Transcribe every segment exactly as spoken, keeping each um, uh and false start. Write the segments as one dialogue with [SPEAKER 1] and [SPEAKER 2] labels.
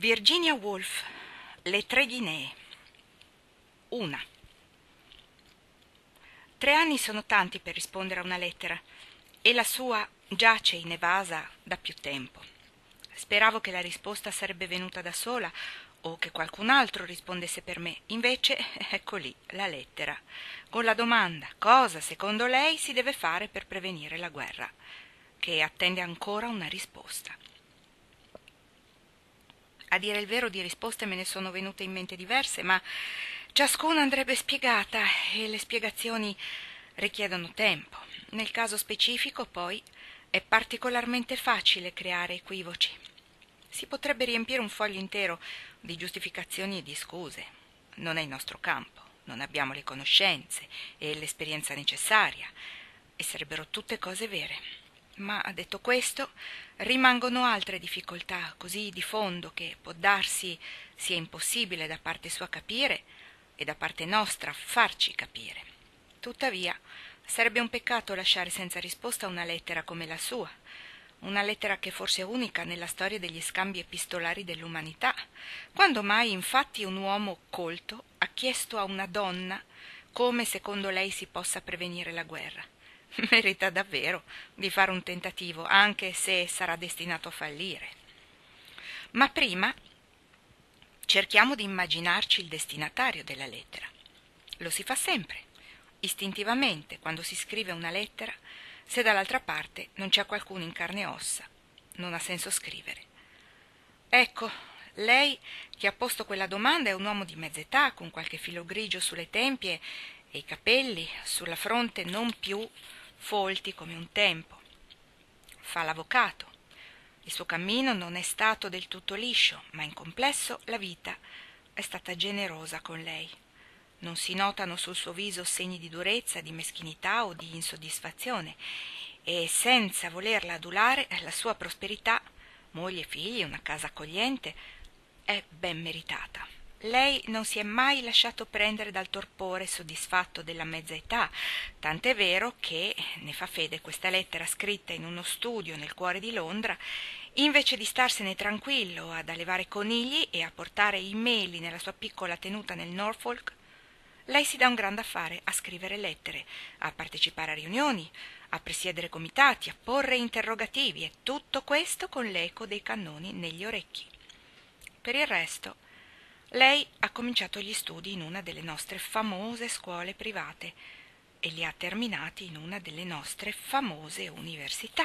[SPEAKER 1] Virginia Woolf, Le tre Guinee. Una. Tre anni sono tanti per rispondere a una lettera, e la sua giace inevasa da più tempo. Speravo che la risposta sarebbe venuta da sola o che qualcun altro rispondesse per me. Invece, ecco lì la lettera, con la domanda: cosa, secondo lei, si deve fare per prevenire la guerra, che attende ancora una risposta. A dire il vero, di risposte me ne sono venute in mente diverse, ma ciascuna andrebbe spiegata e le spiegazioni richiedono tempo. Nel caso specifico, poi, è particolarmente facile creare equivoci. Si potrebbe riempire un foglio intero di giustificazioni e di scuse. Non è il nostro campo, non abbiamo le conoscenze e l'esperienza necessaria, e sarebbero tutte cose vere. Ma, detto questo, rimangono altre difficoltà così di fondo che può darsi sia impossibile da parte sua capire e da parte nostra farci capire. Tuttavia, sarebbe un peccato lasciare senza risposta una lettera come la sua, una lettera che forse è unica nella storia degli scambi epistolari dell'umanità. Quando mai, infatti, un uomo colto ha chiesto a una donna come secondo lei si possa prevenire la guerra? Merita davvero di fare un tentativo, anche se sarà destinato a fallire. Ma prima cerchiamo di immaginarci il destinatario della lettera. Lo si fa sempre, istintivamente, quando si scrive una lettera. Se dall'altra parte non c'è qualcuno in carne e ossa, non ha senso scrivere. Ecco, lei che ha posto quella domanda è un uomo di mezza età, con qualche filo grigio sulle tempie e i capelli sulla fronte non più folti come un tempo. Fa l'avvocato. Il suo cammino non è stato del tutto liscio, ma in complesso la vita è stata generosa con lei. Non si notano sul suo viso segni di durezza, di meschinità o di insoddisfazione, e senza volerla adulare, la sua prosperità, moglie, figli, una casa accogliente, è ben meritata. Lei non si è mai lasciato prendere dal torpore soddisfatto della mezza età, tant'è vero che, ne fa fede questa lettera scritta in uno studio nel cuore di Londra, invece di starsene tranquillo ad allevare conigli e a portare i meli nella sua piccola tenuta nel Norfolk, lei si dà un grande affare a scrivere lettere, a partecipare a riunioni, a presiedere comitati, a porre interrogativi, e tutto questo con l'eco dei cannoni negli orecchi. Per il resto, lei ha cominciato gli studi in una delle nostre famose scuole private e li ha terminati in una delle nostre famose università.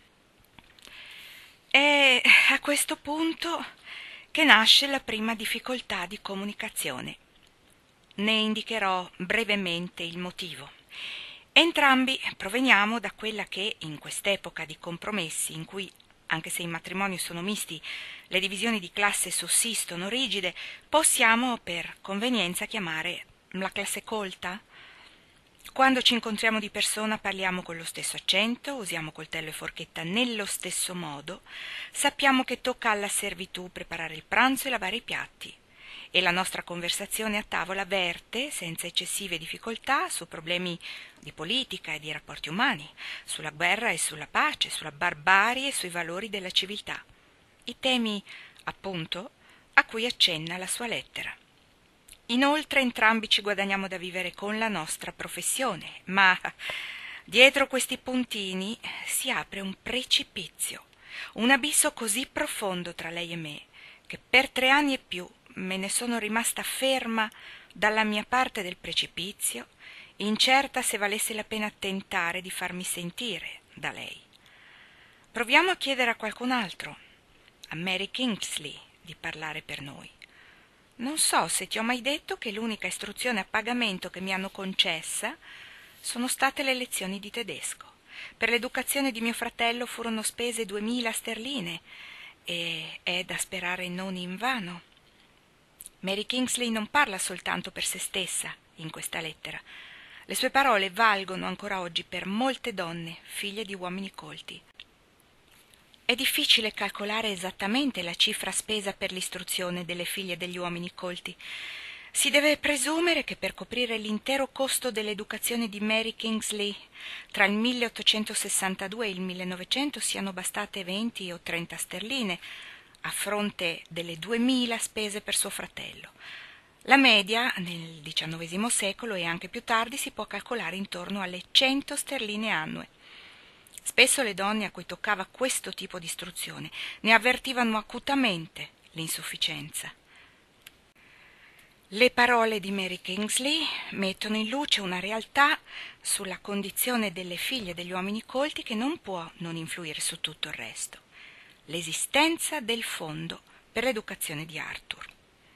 [SPEAKER 1] È a questo punto che nasce la prima difficoltà di comunicazione. Ne indicherò brevemente il motivo. Entrambi proveniamo da quella che, in quest'epoca di compromessi, in cui, anche se i matrimoni sono misti, le divisioni di classe sussistono rigide, possiamo per convenienza chiamare la classe colta. Quando ci incontriamo di persona parliamo con lo stesso accento, usiamo coltello e forchetta nello stesso modo, sappiamo che tocca alla servitù preparare il pranzo e lavare i piatti, e la nostra conversazione a tavola verte, senza eccessive difficoltà, su problemi di politica e di rapporti umani, sulla guerra e sulla pace, sulla barbarie e sui valori della civiltà. I temi, appunto, a cui accenna la sua lettera. Inoltre entrambi ci guadagniamo da vivere con la nostra professione, ma dietro questi puntini si apre un precipizio, un abisso così profondo tra lei e me, che per tre anni e più me ne sono rimasta ferma dalla mia parte del precipizio, incerta se valesse la pena tentare di farmi sentire da lei. Proviamo a chiedere a qualcun altro, a Mary Kingsley, di parlare per noi. Non so se ti ho mai detto che l'unica istruzione a pagamento che mi hanno concessa sono state le lezioni di tedesco. Per l'educazione di mio fratello furono spese duemila sterline, e è da sperare non invano. Mary Kingsley non parla soltanto per se stessa in questa lettera. Le sue parole valgono ancora oggi per molte donne, figlie di uomini colti. È difficile calcolare esattamente la cifra spesa per l'istruzione delle figlie degli uomini colti. Si deve presumere che per coprire l'intero costo dell'educazione di Mary Kingsley tra il milleottocentosessantadue e il millenovecento siano bastate venti o trenta sterline, a fronte delle duemila spese per suo fratello. La media nel diciannovesimo secolo e anche più tardi si può calcolare intorno alle cento sterline annue. Spesso le donne a cui toccava questo tipo di istruzione ne avvertivano acutamente l'insufficienza. Le parole di Mary Kingsley mettono in luce una realtà sulla condizione delle figlie degli uomini colti che non può non influire su tutto il resto: l'esistenza del fondo per l'educazione di Arthur.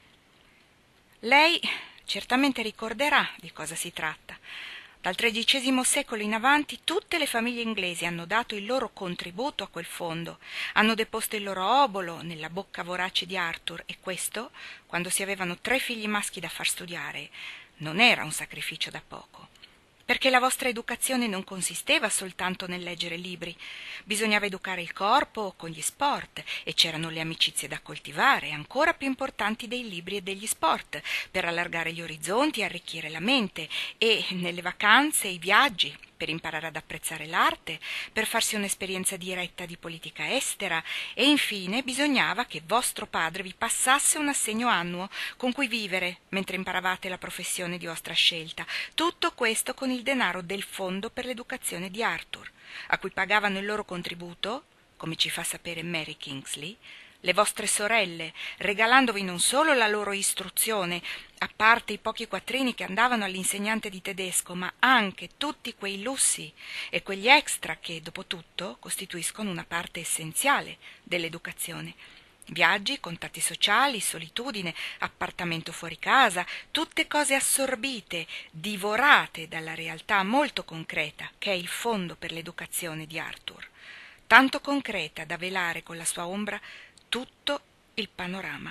[SPEAKER 1] Lei certamente ricorderà di cosa si tratta. Dal tredicesimo secolo in avanti tutte le famiglie inglesi hanno dato il loro contributo a quel fondo, hanno deposto il loro obolo nella bocca vorace di Arthur, e questo, quando si avevano tre figli maschi da far studiare, non era un sacrificio da poco. Perché la vostra educazione non consisteva soltanto nel leggere libri, bisognava educare il corpo con gli sport, e c'erano le amicizie da coltivare, ancora più importanti dei libri e degli sport, per allargare gli orizzonti e arricchire la mente, e nelle vacanze, i viaggi, per imparare ad apprezzare l'arte, per farsi un'esperienza diretta di politica estera, e infine bisognava che vostro padre vi passasse un assegno annuo con cui vivere mentre imparavate la professione di vostra scelta. Tutto questo con il denaro del fondo per l'educazione di Arthur, a cui pagavano il loro contributo, come ci fa sapere Mary Kingsley, le vostre sorelle, regalandovi non solo la loro istruzione, a parte i pochi quattrini che andavano all'insegnante di tedesco, ma anche tutti quei lussi e quegli extra che, dopo tutto, costituiscono una parte essenziale dell'educazione. Viaggi, contatti sociali, solitudine, appartamento fuori casa, tutte cose assorbite, divorate dalla realtà molto concreta che è il fondo per l'educazione di Arthur, tanto concreta da velare con la sua ombra tutto il panorama.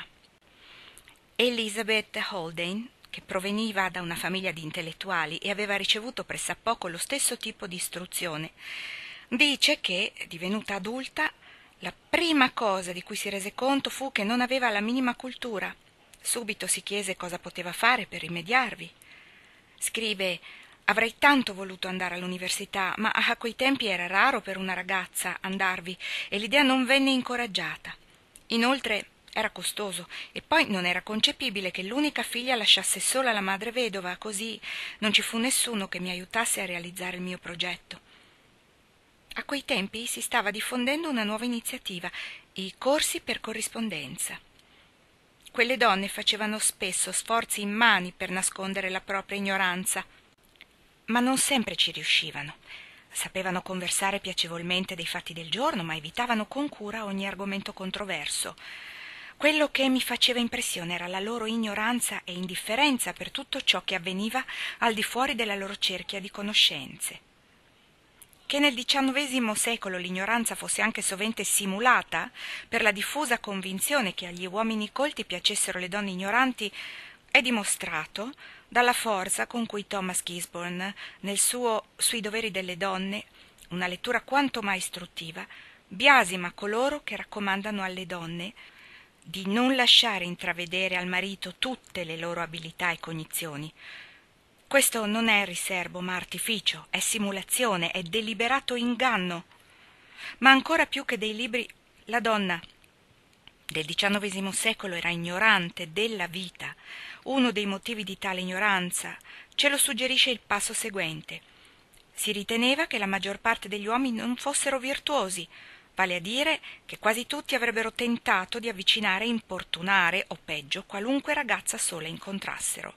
[SPEAKER 1] Elizabeth Haldane, che proveniva da una famiglia di intellettuali e aveva ricevuto pressappoco lo stesso tipo di istruzione, dice che, divenuta adulta, la prima cosa di cui si rese conto fu che non aveva la minima cultura. Subito si chiese cosa poteva fare per rimediarvi. Scrive: «Avrei tanto voluto andare all'università, ma a quei tempi era raro per una ragazza andarvi e l'idea non venne incoraggiata. Inoltre era costoso, e poi non era concepibile che l'unica figlia lasciasse sola la madre vedova, così non ci fu nessuno che mi aiutasse a realizzare il mio progetto». A quei tempi si stava diffondendo una nuova iniziativa, i corsi per corrispondenza. Quelle donne facevano spesso sforzi immani per nascondere la propria ignoranza, ma non sempre ci riuscivano. Sapevano conversare piacevolmente dei fatti del giorno, ma evitavano con cura ogni argomento controverso. Quello che mi faceva impressione era la loro ignoranza e indifferenza per tutto ciò che avveniva al di fuori della loro cerchia di conoscenze. Che nel diciannovesimo secolo l'ignoranza fosse anche sovente simulata per la diffusa convinzione che agli uomini colti piacessero le donne ignoranti è dimostrato dalla forza con cui Thomas Gisborne, nel suo Sui doveri delle donne, una lettura quanto mai istruttiva, biasima coloro che raccomandano alle donne di non lasciare intravedere al marito tutte le loro abilità e cognizioni. Questo non è riserbo, ma artificio, è simulazione, è deliberato inganno. Ma ancora più che dei libri, la donna del diciannovesimo secolo era ignorante della vita. Uno dei motivi di tale ignoranza ce lo suggerisce il passo seguente. Si riteneva che la maggior parte degli uomini non fossero virtuosi, vale a dire che quasi tutti avrebbero tentato di avvicinare e importunare, o peggio, qualunque ragazza sola incontrassero.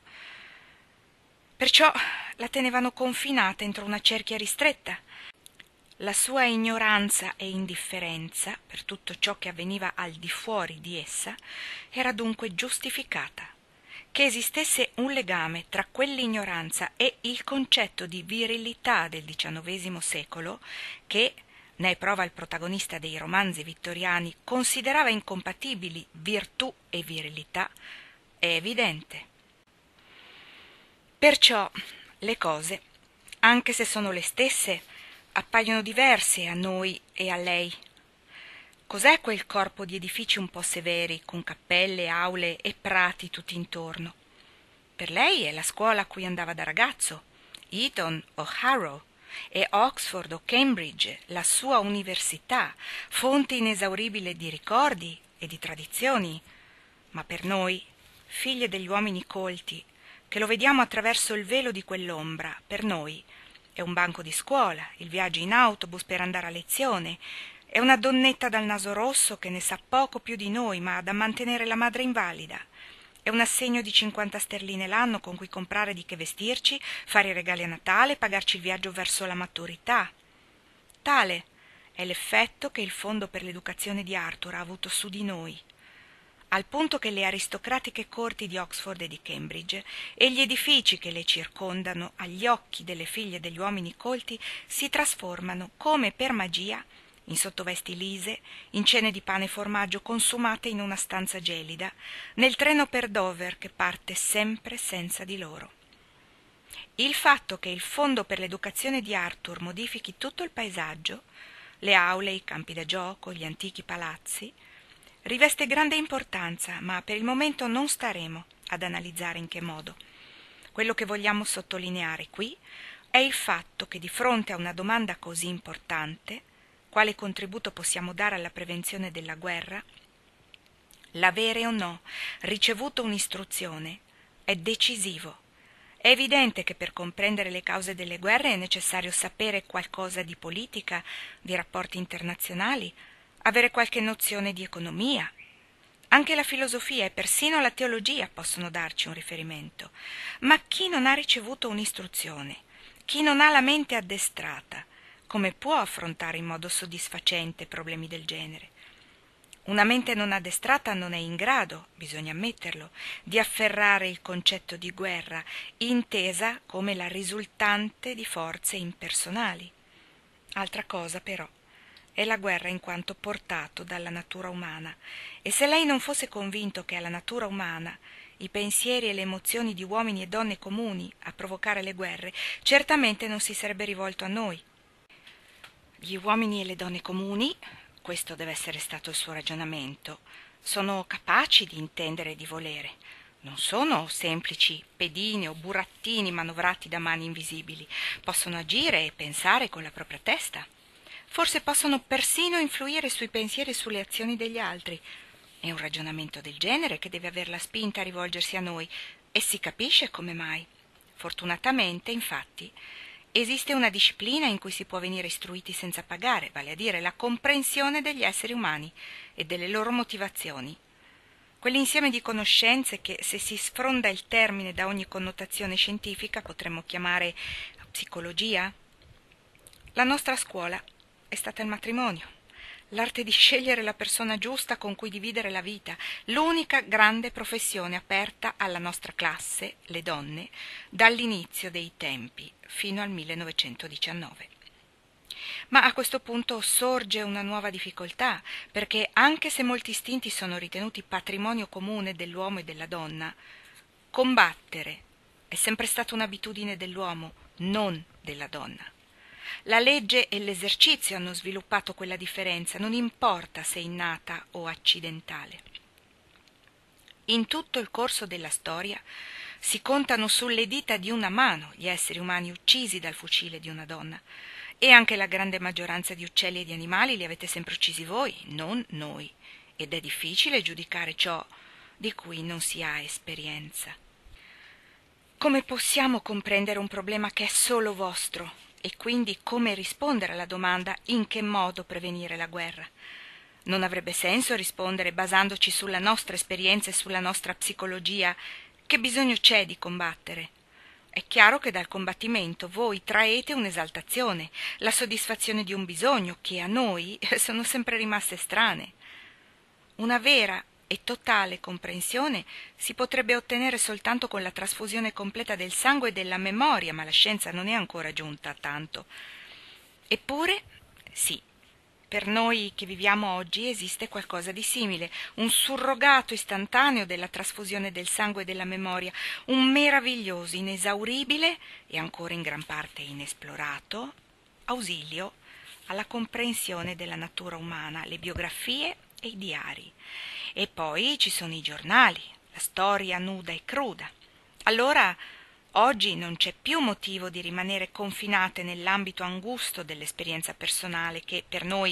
[SPEAKER 1] Perciò la tenevano confinata entro una cerchia ristretta. La sua ignoranza e indifferenza per tutto ciò che avveniva al di fuori di essa era dunque giustificata. Che esistesse un legame tra quell'ignoranza e il concetto di virilità del diciannovesimo secolo, che, ne è prova il protagonista dei romanzi vittoriani, considerava incompatibili virtù e virilità, è evidente. Perciò le cose, anche se sono le stesse, appaiono diverse a noi e a lei. Cos'è quel corpo di edifici un po' severi, con cappelle, aule e prati tutti intorno? Per lei è la scuola a cui andava da ragazzo, Eton o Harrow, e Oxford o Cambridge, la sua università, fonte inesauribile di ricordi e di tradizioni, ma per noi, figlie degli uomini colti, che lo vediamo attraverso il velo di quell'ombra, per noi è un banco di scuola, il viaggio in autobus per andare a lezione, è una donnetta dal naso rosso che ne sa poco più di noi, ma ha da mantenere la madre invalida. È un assegno di cinquanta sterline l'anno con cui comprare di che vestirci, fare i regali a Natale, pagarci il viaggio verso la maturità. Tale è l'effetto che il Fondo per l'Educazione di Arthur ha avuto su di noi, al punto che le aristocratiche corti di Oxford e di Cambridge e gli edifici che le circondano agli occhi delle figlie degli uomini colti si trasformano, come per magia, in sottovesti lise, in cene di pane e formaggio consumate in una stanza gelida, nel treno per Dover che parte sempre senza di loro. Il fatto che il Fondo per l'Educazione di Arthur modifichi tutto il paesaggio, le aule, i campi da gioco, gli antichi palazzi, riveste grande importanza, ma per il momento non staremo ad analizzare in che modo. Quello che vogliamo sottolineare qui è il fatto che di fronte a una domanda così importante, quale contributo possiamo dare alla prevenzione della guerra, l'avere o no ricevuto un'istruzione è decisivo. È evidente che per comprendere le cause delle guerre è necessario sapere qualcosa di politica, di rapporti internazionali, avere qualche nozione di economia. Anche la filosofia e persino la teologia possono darci un riferimento. Ma chi non ha ricevuto un'istruzione, chi non ha la mente addestrata, come può affrontare in modo soddisfacente problemi del genere? Una mente non addestrata non è in grado, bisogna ammetterlo, di afferrare il concetto di guerra, intesa come la risultante di forze impersonali. Altra cosa, però, è la guerra in quanto portato dalla natura umana, e se lei non fosse convinto che è la natura umana, i pensieri e le emozioni di uomini e donne comuni a provocare le guerre, certamente non si sarebbe rivolto a noi. Gli uomini e le donne comuni, questo deve essere stato il suo ragionamento, sono capaci di intendere e di volere. Non sono semplici pedine o burattini manovrati da mani invisibili. Possono agire e pensare con la propria testa. Forse possono persino influire sui pensieri e sulle azioni degli altri. È un ragionamento del genere che deve aver la spinta a rivolgersi a noi, e si capisce come mai. Fortunatamente, infatti, esiste una disciplina in cui si può venire istruiti senza pagare, vale a dire la comprensione degli esseri umani e delle loro motivazioni. Quell'insieme di conoscenze che, se si sfronda il termine da ogni connotazione scientifica, potremmo chiamare psicologia. La nostra scuola è stata il matrimonio, l'arte di scegliere la persona giusta con cui dividere la vita, l'unica grande professione aperta alla nostra classe, le donne, dall'inizio dei tempi fino al millenovecentodiciannove. Ma a questo punto sorge una nuova difficoltà, perché anche se molti istinti sono ritenuti patrimonio comune dell'uomo e della donna, combattere è sempre stata un'abitudine dell'uomo, non della donna. La legge e l'esercizio hanno sviluppato quella differenza, non importa se innata o accidentale. In tutto il corso della storia si contano sulle dita di una mano gli esseri umani uccisi dal fucile di una donna, e anche la grande maggioranza di uccelli e di animali li avete sempre uccisi voi, non noi, ed è difficile giudicare ciò di cui non si ha esperienza. Come possiamo comprendere un problema che è solo vostro, e quindi come rispondere alla domanda in che modo prevenire la guerra? Non avrebbe senso rispondere basandoci sulla nostra esperienza e sulla nostra psicologia che bisogno c'è di combattere. È chiaro che dal combattimento voi traete un'esaltazione, la soddisfazione di un bisogno che a noi sono sempre rimaste strane. Una vera e totale comprensione si potrebbe ottenere soltanto con la trasfusione completa del sangue e della memoria, ma la scienza non è ancora giunta a tanto. Eppure, sì, per noi che viviamo oggi esiste qualcosa di simile, un surrogato istantaneo della trasfusione del sangue e della memoria, un meraviglioso, inesauribile e ancora in gran parte inesplorato ausilio alla comprensione della natura umana, le biografie e i diari. E poi ci sono i giornali, la storia nuda e cruda. Allora, oggi non c'è più motivo di rimanere confinate nell'ambito angusto dell'esperienza personale che per noi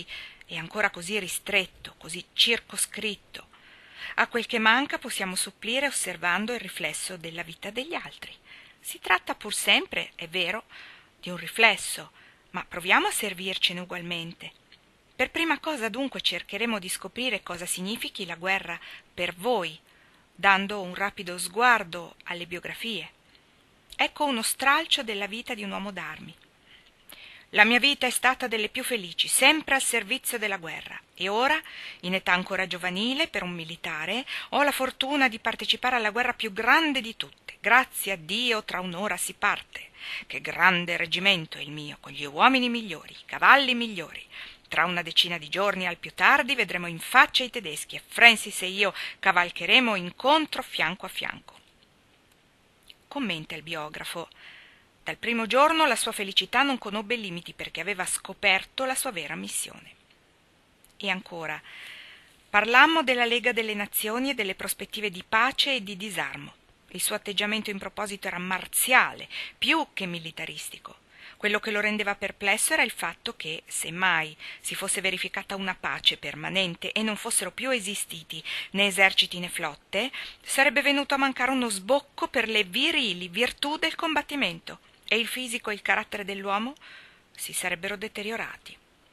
[SPEAKER 1] è ancora così ristretto, così circoscritto. A quel che manca possiamo supplire osservando il riflesso della vita degli altri. Si tratta pur sempre, è vero, di un riflesso, ma proviamo a servircene ugualmente. Per prima cosa dunque cercheremo di scoprire cosa significhi la guerra per voi, dando un rapido sguardo alle biografie. Ecco uno stralcio della vita di un uomo d'armi. La mia vita è stata delle più felici, sempre al servizio della guerra, e ora, in età ancora giovanile, per un militare, ho la fortuna di partecipare alla guerra più grande di tutte. Grazie a Dio tra un'ora si parte. Che grande reggimento è il mio, con gli uomini migliori, i cavalli migliori. Tra una decina di giorni al più tardi vedremo in faccia i tedeschi e Francis e io cavalcheremo incontro fianco a fianco. Commenta il biografo. Dal primo giorno la sua felicità non conobbe limiti perché aveva scoperto la sua vera missione. E ancora, parlammo della Lega delle Nazioni e delle prospettive di pace e di disarmo. Il suo atteggiamento in proposito era marziale, più che militaristico. Quello che lo rendeva perplesso era il fatto che, se mai si fosse verificata una pace permanente e non fossero più esistiti né eserciti né flotte, sarebbe venuto a mancare uno sbocco per le virili virtù del combattimento e il fisico e il carattere dell'uomo si sarebbero deteriorati.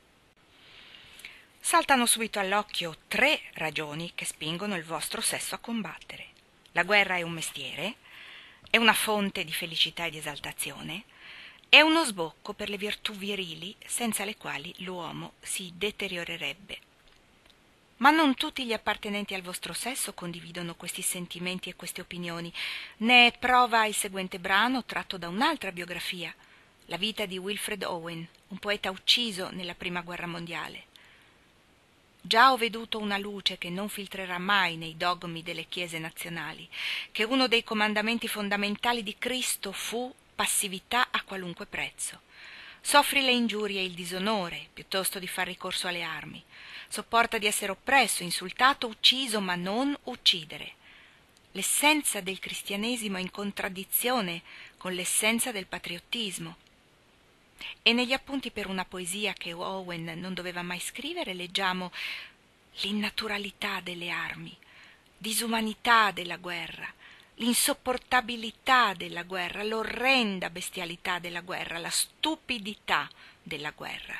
[SPEAKER 1] Saltano subito all'occhio tre ragioni che spingono il vostro sesso a combattere. La guerra è un mestiere, è una fonte di felicità e di esaltazione, è uno sbocco per le virtù virili senza le quali l'uomo si deteriorerebbe. Ma non tutti gli appartenenti al vostro sesso condividono questi sentimenti e queste opinioni. Ne è prova il seguente brano tratto da un'altra biografia, la vita di Wilfred Owen, un poeta ucciso nella Prima Guerra Mondiale. Già ho veduto una luce che non filtrerà mai nei dogmi delle chiese nazionali, che uno dei comandamenti fondamentali di Cristo fu passività a qualunque prezzo. Soffri le ingiurie e il disonore piuttosto di far ricorso alle armi. Sopporta di essere oppresso, insultato, ucciso, ma non uccidere. L'essenza del cristianesimo è in contraddizione con l'essenza del patriottismo. E negli appunti per una poesia che Owen non doveva mai scrivere leggiamo l'innaturalità delle armi, disumanità della guerra, l'insopportabilità della guerra, l'orrenda bestialità della guerra, la stupidità della guerra.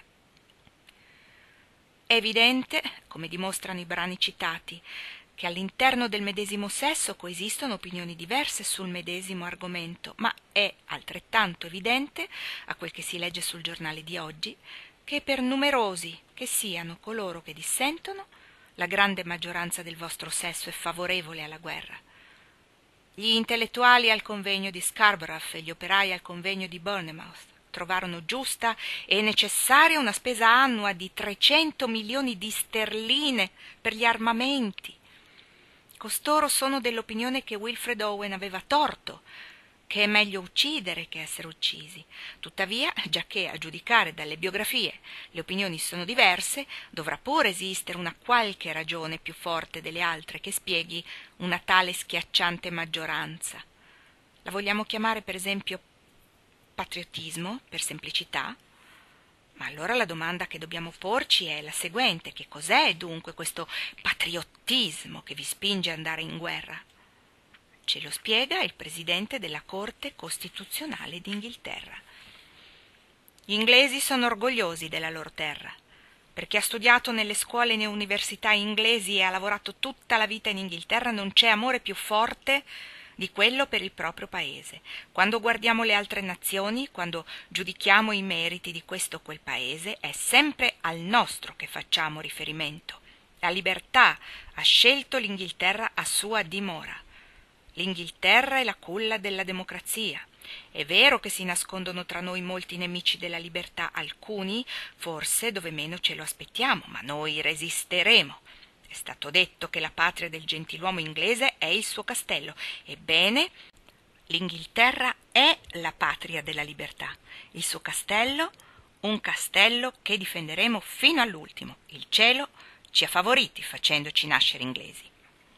[SPEAKER 1] È evidente, come dimostrano i brani citati, che all'interno del medesimo sesso coesistono opinioni diverse sul medesimo argomento, ma è altrettanto evidente, a quel che si legge sul giornale di oggi, che per numerosi che siano coloro che dissentono, la grande maggioranza del vostro sesso è favorevole alla guerra. Gli intellettuali al convegno di Scarborough e gli operai al convegno di Bournemouth trovarono giusta e necessaria una spesa annua di trecento milioni di sterline per gli armamenti. Costoro sono dell'opinione che Wilfred Owen aveva torto, che è meglio uccidere che essere uccisi. Tuttavia, giacché a giudicare dalle biografie le opinioni sono diverse, dovrà pure esistere una qualche ragione più forte delle altre che spieghi una tale schiacciante maggioranza. La vogliamo chiamare per esempio patriottismo, per semplicità? Ma allora la domanda che dobbiamo porci è la seguente: che cos'è dunque questo patriottismo che vi spinge ad andare in guerra? Ce lo spiega il presidente della Corte Costituzionale d'Inghilterra. Gli inglesi sono orgogliosi della loro terra. Per chi ha studiato nelle scuole e nelle università inglesi e ha lavorato tutta la vita in Inghilterra non c'è amore più forte di quello per il proprio paese. Quando guardiamo le altre nazioni, quando giudichiamo i meriti di questo o quel paese, è sempre al nostro che facciamo riferimento. La libertà ha scelto l'Inghilterra a sua dimora. L'Inghilterra è la culla della democrazia. È vero che si nascondono tra noi molti nemici della libertà, alcuni forse dove meno ce lo aspettiamo, ma noi resisteremo. È stato detto che la patria del gentiluomo inglese è il suo castello. Ebbene, l'Inghilterra è la patria della libertà. Il suo castello, un castello che difenderemo fino all'ultimo. Il cielo ci ha favoriti facendoci nascere inglesi.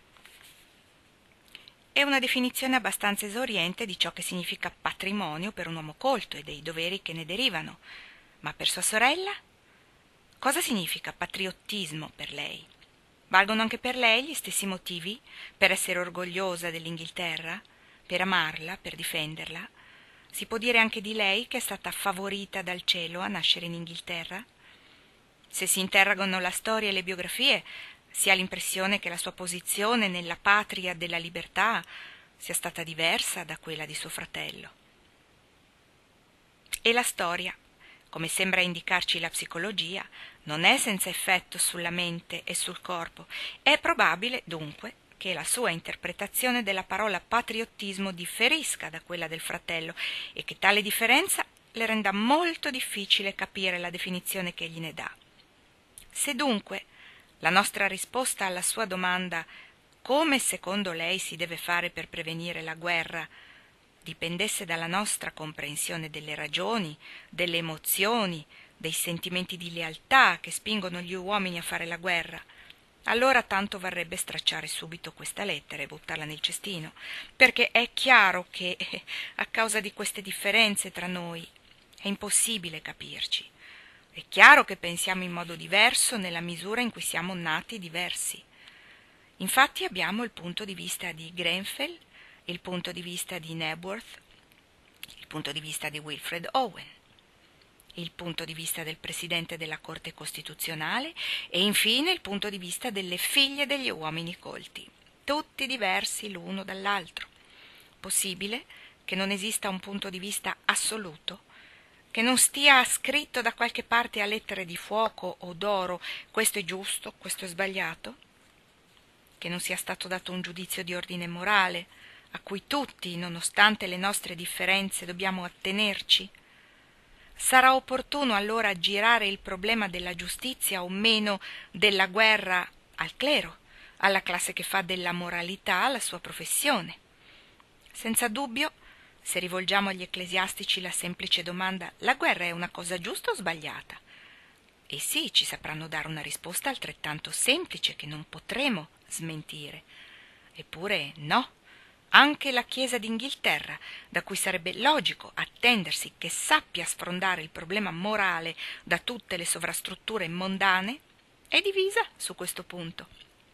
[SPEAKER 1] È una definizione abbastanza esauriente di ciò che significa patrimonio per un uomo colto e dei doveri che ne derivano. Ma per sua sorella? Cosa significa patriottismo per lei? Valgono anche per lei gli stessi motivi per essere orgogliosa dell'Inghilterra, per amarla, per difenderla? Si può dire anche di lei che è stata favorita dal cielo a nascere in Inghilterra? Se si interrogano la storia e le biografie, si ha l'impressione che la sua posizione nella patria della libertà sia stata diversa da quella di suo fratello. E la storia, come sembra indicarci la psicologia, non è senza effetto sulla mente e sul corpo. È probabile, dunque, che la sua interpretazione della parola patriottismo differisca da quella del fratello e che tale differenza le renda molto difficile capire la definizione che egli ne dà. Se dunque la nostra risposta alla sua domanda come secondo lei si deve fare per prevenire la guerra dipendesse dalla nostra comprensione delle ragioni, delle emozioni, dei sentimenti di lealtà che spingono gli uomini a fare la guerra, allora tanto varrebbe stracciare subito questa lettera e buttarla nel cestino, perché è chiaro che a causa di queste differenze tra noi è impossibile capirci. È chiaro che pensiamo in modo diverso nella misura in cui siamo nati diversi. Infatti abbiamo il punto di vista di Grenfell, il punto di vista di Knebworth, il punto di vista di Wilfred Owen, il punto di vista del Presidente della Corte Costituzionale e infine il punto di vista delle figlie degli uomini colti, tutti diversi l'uno dall'altro. Possibile che non esista un punto di vista assoluto? Che non stia scritto da qualche parte a lettere di fuoco o d'oro questo è giusto, questo è sbagliato? Che non sia stato dato un giudizio di ordine morale a cui tutti, nonostante le nostre differenze, dobbiamo attenerci? Sarà opportuno allora aggirare il problema della giustizia o meno della guerra al clero, alla classe che fa della moralità la sua professione. Senza dubbio, se rivolgiamo agli ecclesiastici la semplice domanda «la guerra è una cosa giusta o sbagliata?» essi ci sapranno dare una risposta altrettanto semplice che non potremo smentire. Eppure no. Anche la Chiesa d'Inghilterra, da cui sarebbe logico attendersi che sappia sfrondare il problema morale da tutte le sovrastrutture mondane, è divisa su questo punto.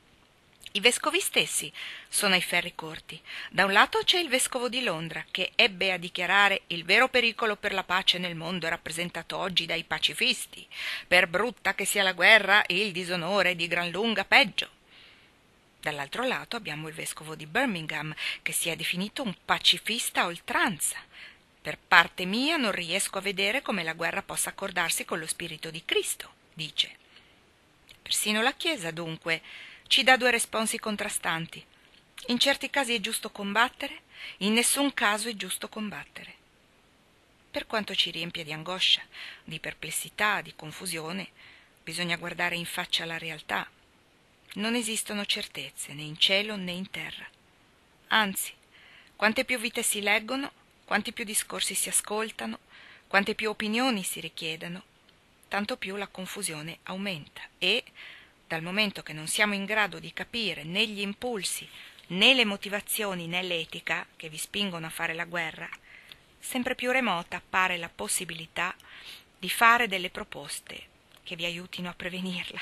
[SPEAKER 1] I vescovi stessi sono ai ferri corti. Da un lato c'è il vescovo di Londra, che ebbe a dichiarare il vero pericolo per la pace nel mondo è rappresentato oggi dai pacifisti. Per brutta che sia la guerra, il disonore è di gran lunga peggio. Dall'altro lato abbiamo il vescovo di Birmingham, che si è definito un pacifista a oltranza. Per parte mia non riesco a vedere come la guerra possa accordarsi con lo spirito di Cristo, dice. Persino la Chiesa, dunque, ci dà due responsi contrastanti. In certi casi è giusto combattere, in nessun caso è giusto combattere. Per quanto ci riempia di angoscia, di perplessità, di confusione, bisogna guardare in faccia la realtà. Non esistono certezze né in cielo né in terra. Anzi, quante più vite si leggono, quanti più discorsi si ascoltano, quante più opinioni si richiedono, tanto più la confusione aumenta e, dal momento che non siamo in grado di capire né gli impulsi, né le motivazioni, né l'etica che vi spingono a fare la guerra, sempre più remota appare la possibilità di fare delle proposte che vi aiutino a prevenirla.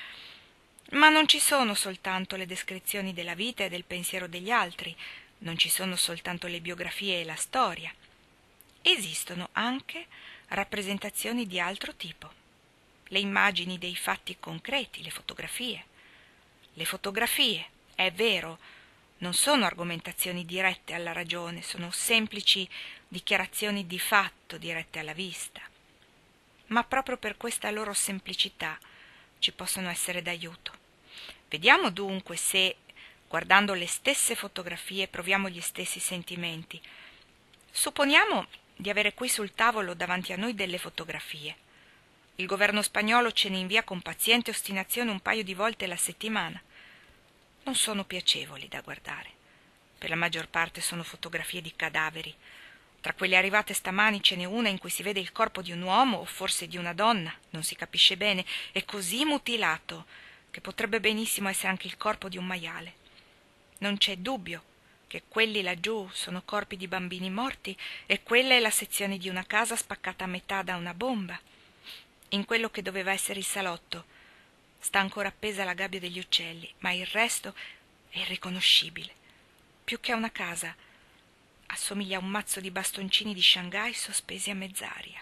[SPEAKER 1] Ma non ci sono soltanto le descrizioni della vita e del pensiero degli altri, non ci sono soltanto le biografie e la storia. Esistono anche rappresentazioni di altro tipo, le immagini dei fatti concreti, le fotografie. Le fotografie, è vero, non sono argomentazioni dirette alla ragione, sono semplici dichiarazioni di fatto dirette alla vista. Ma proprio per questa loro semplicità ci possono essere d'aiuto. Vediamo dunque se, guardando le stesse fotografie, proviamo gli stessi sentimenti. Supponiamo di avere qui sul tavolo davanti a noi delle fotografie. Il governo spagnolo ce ne invia con paziente ostinazione un paio di volte alla settimana. Non sono piacevoli da guardare. Per la maggior parte sono fotografie di cadaveri. Tra quelle arrivate stamani ce n'è una in cui si vede il corpo di un uomo o forse di una donna, non si capisce bene, è così mutilato che potrebbe benissimo essere anche il corpo di un maiale. Non c'è dubbio che quelli laggiù sono corpi di bambini morti e quella è la sezione di una casa spaccata a metà da una bomba. In quello che doveva essere il salotto sta ancora appesa la gabbia degli uccelli, ma il resto è irriconoscibile. Più che a una casa, assomiglia a un mazzo di bastoncini di Shanghai sospesi a mezz'aria.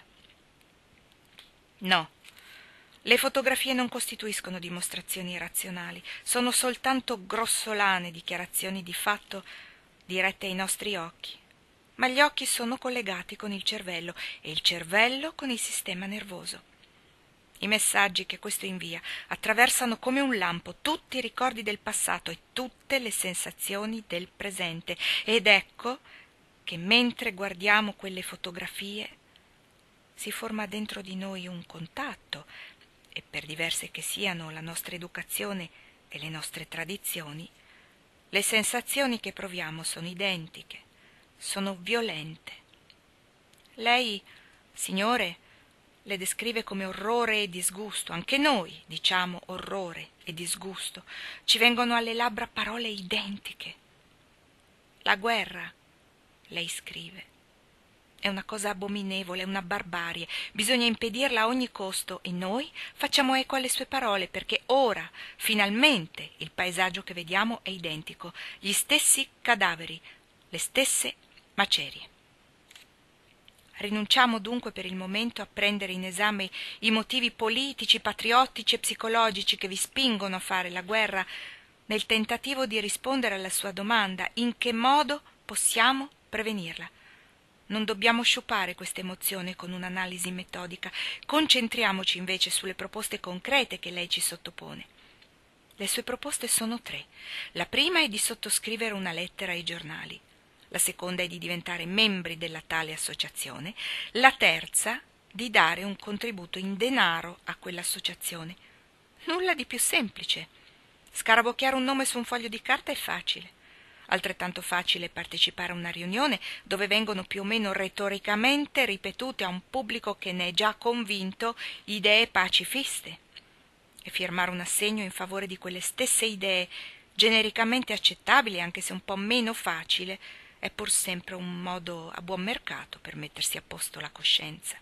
[SPEAKER 1] No, le fotografie non costituiscono dimostrazioni razionali, sono soltanto grossolane dichiarazioni di fatto dirette ai nostri occhi. Ma gli occhi sono collegati con il cervello e il cervello con il sistema nervoso. I messaggi che questo invia attraversano come un lampo tutti i ricordi del passato e tutte le sensazioni del presente. Ed ecco che mentre guardiamo quelle fotografie si forma dentro di noi un contatto e, per diverse che siano la nostra educazione e le nostre tradizioni, le sensazioni che proviamo sono identiche, sono violente. Lei, signore, le descrive come orrore e disgusto. Anche noi diciamo orrore e disgusto. Ci vengono alle labbra parole identiche. La guerra, lei scrive, è una cosa abominevole, una barbarie. Bisogna impedirla a ogni costo e noi facciamo eco alle sue parole perché ora, finalmente, il paesaggio che vediamo è identico. Gli stessi cadaveri, le stesse macerie. Rinunciamo dunque per il momento a prendere in esame i motivi politici, patriottici e psicologici che vi spingono a fare la guerra nel tentativo di rispondere alla sua domanda: in che modo possiamo prevenirla? Non dobbiamo sciupare questa emozione con un'analisi metodica, concentriamoci invece sulle proposte concrete che lei ci sottopone. Le sue proposte sono tre. La prima è di sottoscrivere una lettera ai giornali. La seconda è di diventare membri della tale associazione, la terza di dare un contributo in denaro a quell'associazione. Nulla di più semplice. Scarabocchiare un nome su un foglio di carta è facile. Altrettanto facile partecipare a una riunione dove vengono più o meno retoricamente ripetute a un pubblico che ne è già convinto idee pacifiste e firmare un assegno in favore di quelle stesse idee genericamente accettabili, anche se un po' meno facile, è pur sempre un modo a buon mercato per mettersi a posto la coscienza.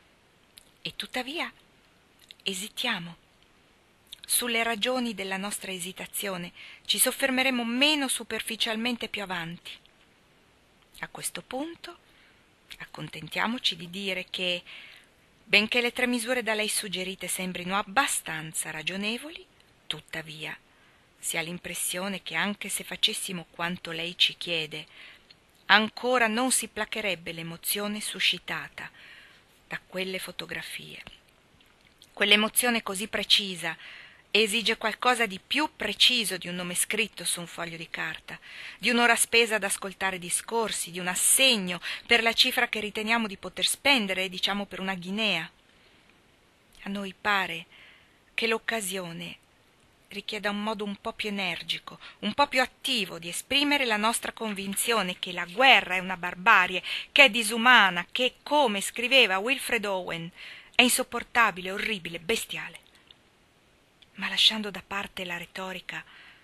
[SPEAKER 1] E tuttavia esitiamo. Sulle ragioni della nostra esitazione ci soffermeremo meno superficialmente più avanti. A questo punto accontentiamoci di dire che, benché le tre misure da lei suggerite sembrino abbastanza ragionevoli, tuttavia si ha l'impressione che anche se facessimo quanto lei ci chiede, ancora non si placherebbe l'emozione suscitata da quelle fotografie. Quell'emozione così precisa esige qualcosa di più preciso di un nome scritto su un foglio di carta, di un'ora spesa ad ascoltare discorsi, di un assegno per la cifra che riteniamo di poter spendere, diciamo per una ghinea. A noi pare che l'occasione richieda un modo un po' più energico, un po' più attivo di esprimere la nostra convinzione che la guerra è una barbarie, che è disumana, che, come scriveva Wilfred Owen, è insopportabile, orribile, bestiale. Ma lasciando da parte la retorica,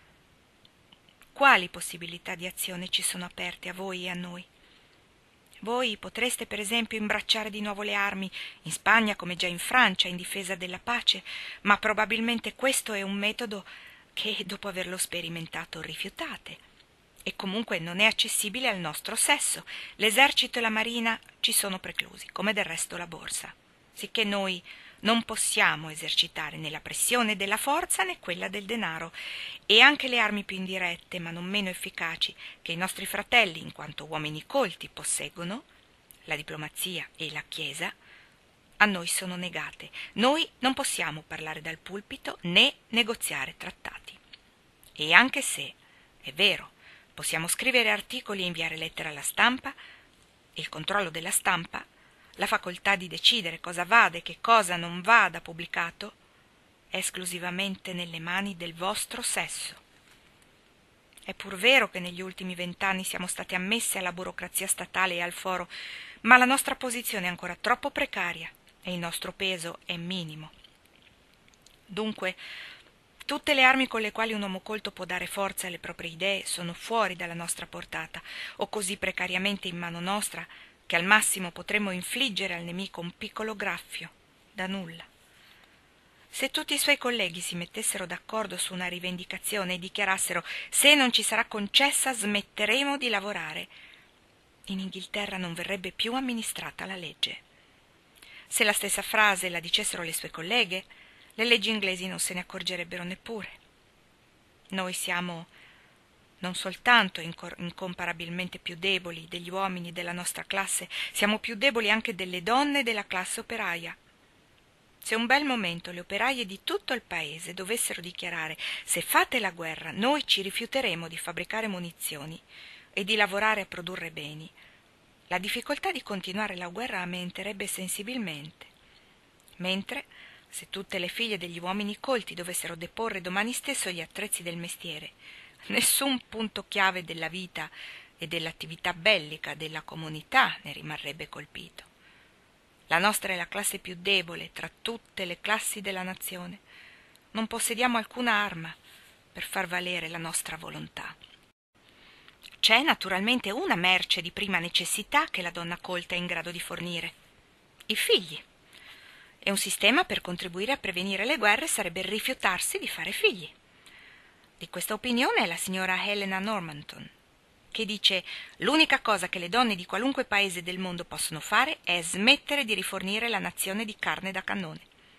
[SPEAKER 1] quali possibilità di azione ci sono aperte a voi e a noi? Voi potreste per esempio imbracciare di nuovo le armi in Spagna come già in Francia in difesa della pace, ma probabilmente questo è un metodo che dopo averlo sperimentato rifiutate e comunque non è accessibile al nostro sesso. L'esercito e la marina ci sono preclusi, come del resto la borsa, sicché noi non possiamo esercitare né la pressione della forza né quella del denaro, e anche le armi più indirette, ma non meno efficaci, che i nostri fratelli, in quanto uomini colti, posseggono, la diplomazia e la Chiesa, a noi sono negate. Noi non possiamo parlare dal pulpito né negoziare trattati. E anche se, è vero, possiamo scrivere articoli e inviare lettere alla stampa, il controllo della stampa, la facoltà di decidere cosa vada e che cosa non vada pubblicato, è esclusivamente nelle mani del vostro sesso. È pur vero che negli ultimi vent'anni siamo state ammesse alla burocrazia statale e al foro, ma la nostra posizione è ancora troppo precaria e il nostro peso è minimo. Dunque, tutte le armi con le quali un uomo colto può dare forza alle proprie idee sono fuori dalla nostra portata, o così precariamente in mano nostra che al massimo potremmo infliggere al nemico un piccolo graffio, da nulla. Se tutti i suoi colleghi si mettessero d'accordo su una rivendicazione e dichiarassero «se non ci sarà concessa smetteremo di lavorare», in Inghilterra non verrebbe più amministrata la legge. Se la stessa frase la dicessero le sue colleghe, le leggi inglesi non se ne accorgerebbero neppure. Noi siamo non soltanto incor- incomparabilmente più deboli degli uomini della nostra classe, siamo più deboli anche delle donne della classe operaia. Se un bel momento le operaie di tutto il paese dovessero dichiarare «se fate la guerra, noi ci rifiuteremo di fabbricare munizioni e di lavorare a produrre beni», la difficoltà di continuare la guerra aumenterebbe sensibilmente. Mentre, se tutte le figlie degli uomini colti dovessero deporre domani stesso gli attrezzi del mestiere, nessun punto chiave della vita e dell'attività bellica della comunità ne rimarrebbe colpito. La nostra è la classe più debole tra tutte le classi della nazione. Non possediamo alcuna arma per far valere la nostra volontà. C'è naturalmente una merce di prima necessità che la donna colta è in grado di fornire: i figli. E un sistema per contribuire a prevenire le guerre sarebbe rifiutarsi di fare figli. Di questa opinione è la signora Helena Normanton, che dice «l'unica cosa che le donne di qualunque paese del mondo possono fare è smettere di rifornire la nazione di carne da cannone».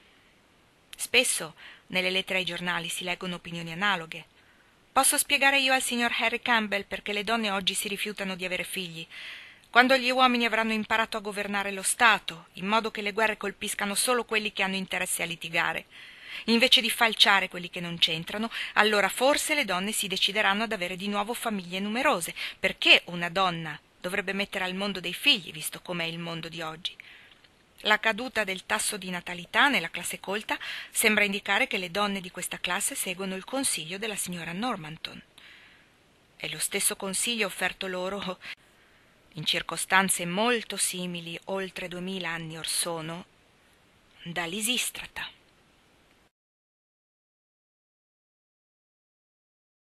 [SPEAKER 1] Spesso nelle lettere ai giornali si leggono opinioni analoghe. Posso spiegare io al signor Harry Campbell perché le donne oggi si rifiutano di avere figli. Quando gli uomini avranno imparato a governare lo Stato, in modo che le guerre colpiscano solo quelli che hanno interesse a litigare, invece di falciare quelli che non c'entrano, allora forse le donne si decideranno ad avere di nuovo famiglie numerose, perché una donna dovrebbe mettere al mondo dei figli, visto com'è il mondo di oggi. La caduta del tasso di natalità nella classe colta sembra indicare che le donne di questa classe seguono il consiglio della signora Normanton. È lo stesso consiglio offerto loro in circostanze molto simili oltre duemila anni or sono da Lisistrata.